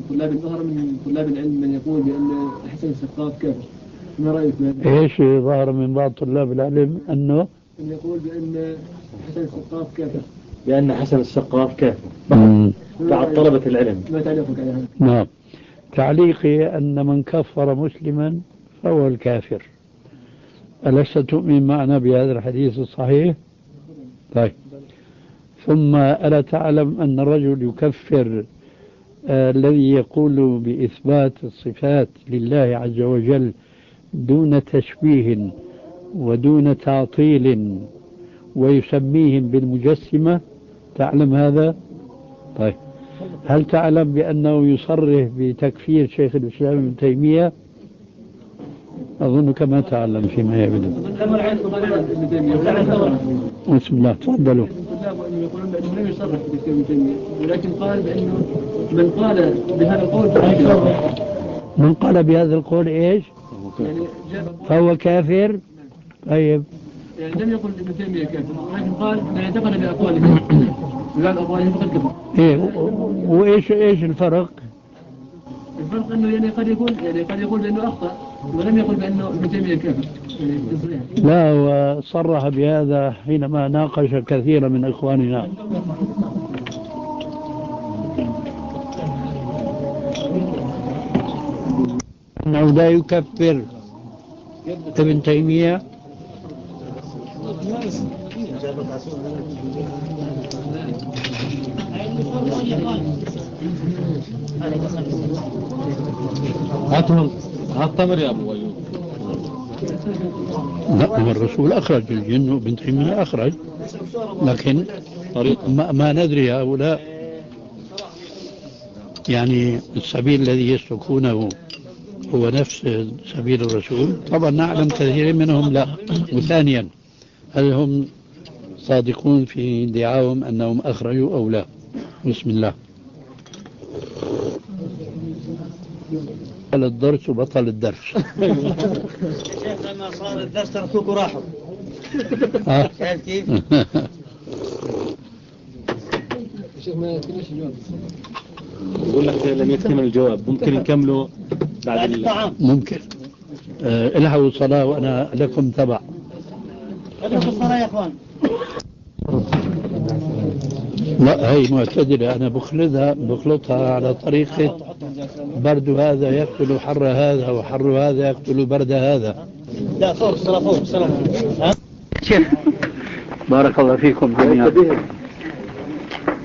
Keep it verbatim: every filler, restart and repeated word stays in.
من طلاب ظهر من طلاب العلم من يقول بأن حسن السقاف كافر، ما رأيك بهذا؟ إيش ظهر من بعض طلاب العلم أنه من يقول بأن حسن السقاف كافر؟ بأن حسن السقاف كافر بعض طلبة العلم. ما تعليقك على هذا؟ نعم، تعليقي أن من كفر مسلما فهو الكافر. ألست تؤمن معنا بهذا الحديث الصحيح؟ طيب، ثم ألا تعلم أن الرجل يكفر آه الذي يقول بإثبات الصفات لله عز وجل دون تشبيه ودون تعطيل ويسميهم بالمجسمة؟ تعلم هذا؟ طيب، هل تعلم بأنه يصرح بتكفير شيخ الإسلام ابن تيمية؟ أظنك ما تعلم فيما يبدو. بسم الله، تفضلوا. يقولون بأنه لم يصرح بتكفير ابن تيمية، ولكن قال بأنه من قال بهذا القول من قال بهذا القول إيش؟ يعني فهو كافر. طيب، يعني لم يقل ابن تيمية كافر، ولكن قال من اعتقد بأقواله ببعض أقواله فقد كفر. إيه، وإيش إيش الفرق؟ الفرق أنه يعني قد يقول يعني قد يقول بأنه أخطأ، ولم يقل بأنه ابن تيمية كافر. يعني لا، وصرح بهذا حينما ناقش كثيرا من إخواننا. أنه لا يكفر ابن تيمية. هاتهم هات تمر يا أبو أيوب. لا، الرسول أخرج الجن وابن تيمية أخرج، لكن ما, ما ندري هؤلاء يعني السبيل الذي يسلكونه هو نفس سبيل الرسول. طبعا نعلم كثير منهم لا. وثانيا، هل هم صادقون في ادعاهم أنهم أخرجوا أو لا؟ بسم الله. بطل الدرس وبطل الدرس. شيخ لما صار الدرس تركوك وراحوا. شايف كيف؟ شيخ ما كلش الجواب. يقول لك لم يكتمل الجواب، ممكن نكمله بعد الطعام. ممكن. أه الحقوا الصلاة وأنا لكم تبع. الحقوا الصلاة يا أخوان. لا، هي معتدلة، أنا بخلطها بخلطها على طريقة برد هذا يقتل حر هذا وحر هذا يقتل برد هذا. لا، فوق الصلاة، فوق الصلاة. بارك الله فيكم جميعا.